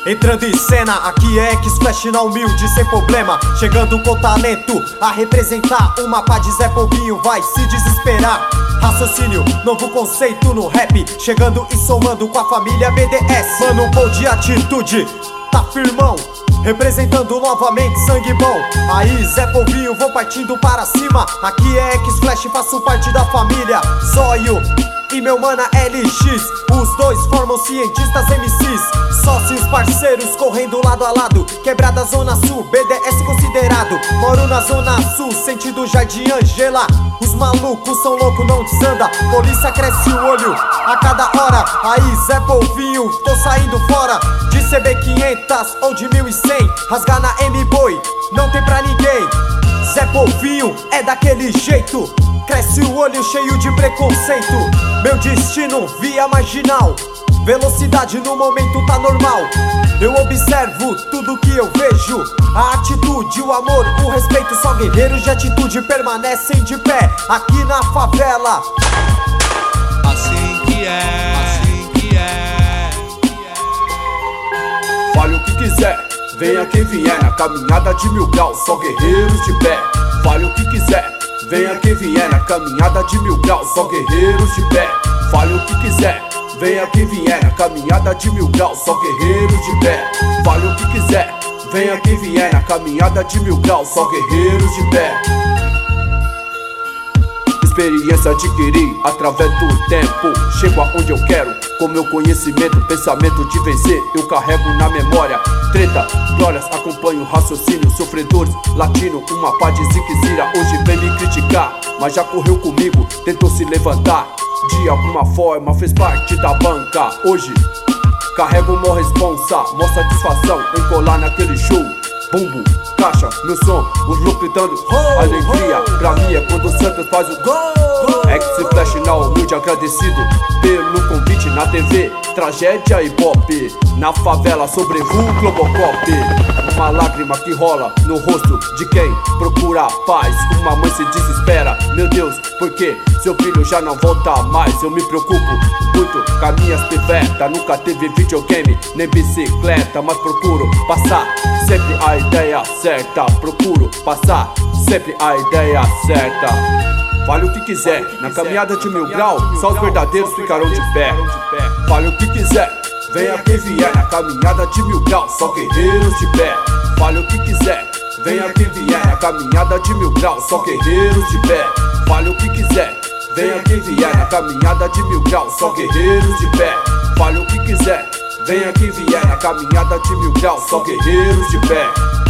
Entrando em cena, aqui é X-Flash na humilde, sem problema. Chegando com talento a representar. Uma pá de Zé Polvinho vai se desesperar. Raciocínio, novo conceito no rap. Chegando e somando com a família BDS. Mano, pô de atitude, tá firmão. Representando novamente sangue bom. Aí Zé Polvinho, vou partindo para cima. Aqui é X-Flash, faço parte da família Zóio e meu mana LX. Os dois formam cientistas MCs. Sócios parceiros correndo lado a lado. Quebrada Zona Sul, BDS considerado. Moro na Zona Sul, sentido Jardim Angela. Os malucos são loucos, não desanda. Polícia cresce o olho a cada hora. Aí Zé Polvinho, tô saindo fora. De CB500 ou de 1100. Rasgar na M-Boy, não tem pra ninguém. Zé Polvinho é daquele jeito. Cresce o olho cheio de preconceito. Meu destino via marginal. Velocidade no momento tá normal. Eu observo tudo que eu vejo. A atitude, o amor, o respeito. Só guerreiros de atitude permanecem de pé aqui na favela. Assim que é, assim que é. Fale o que quiser, venha quem vier. Na caminhada de 1000 graus, só guerreiros de pé. Fale o que quiser, venha quem vier. Na caminhada de 1000 graus, só guerreiros de pé. Fale o que quiser, venha quem vier. Na caminhada de 1000 graus, só guerreiros de pé. Fale o que quiser, venha quem vier. Na caminhada de 1000 graus, só guerreiros de pé. Experiência adquiri através do tempo. Chego aonde eu quero, com meu conhecimento, pensamento de vencer, eu carrego na memória. Treta, glórias, acompanho raciocínio. Sofredores, latino, uma pá de ziquezira. Hoje vem me criticar, mas já correu comigo, tentou se levantar. De alguma forma fez parte da banca. Hoje carrego uma responsa, mó satisfação em colar naquele show. Bumbo, caixa, meu som, os loucos gritando. Alegria pra mim é quando o Santos faz o gol. X-Flash na humilde, agradecido pelo convite na TV. Tragédia e pop, na favela sobrevoa o Globocop. Uma lágrima que rola no rosto de quem procura paz. Uma mãe se desespera, meu Deus, porque seu filho já não volta mais. Eu me preocupo muito com as minhas pivetas. Nunca teve videogame, nem bicicleta, mas procuro passar sempre a ideia certa. Procuro passar sempre a ideia certa. Fale o que quiser, na caminhada de 1000 graus, só os verdadeiros ficarão de pé. Fale o que quiser, venha quem vier. Na caminhada de 1000 graus, só guerreiros de pé. Fale o que quiser, venha quem vier. Na caminhada de 1000 graus, só guerreiros de pé. Fale o que quiser, venha quem vier. Na caminhada de 1000 graus, só guerreiros de pé. Fale o que quiser, venha quem vier. Na caminhada de 1000 graus, só guerreiros de pé.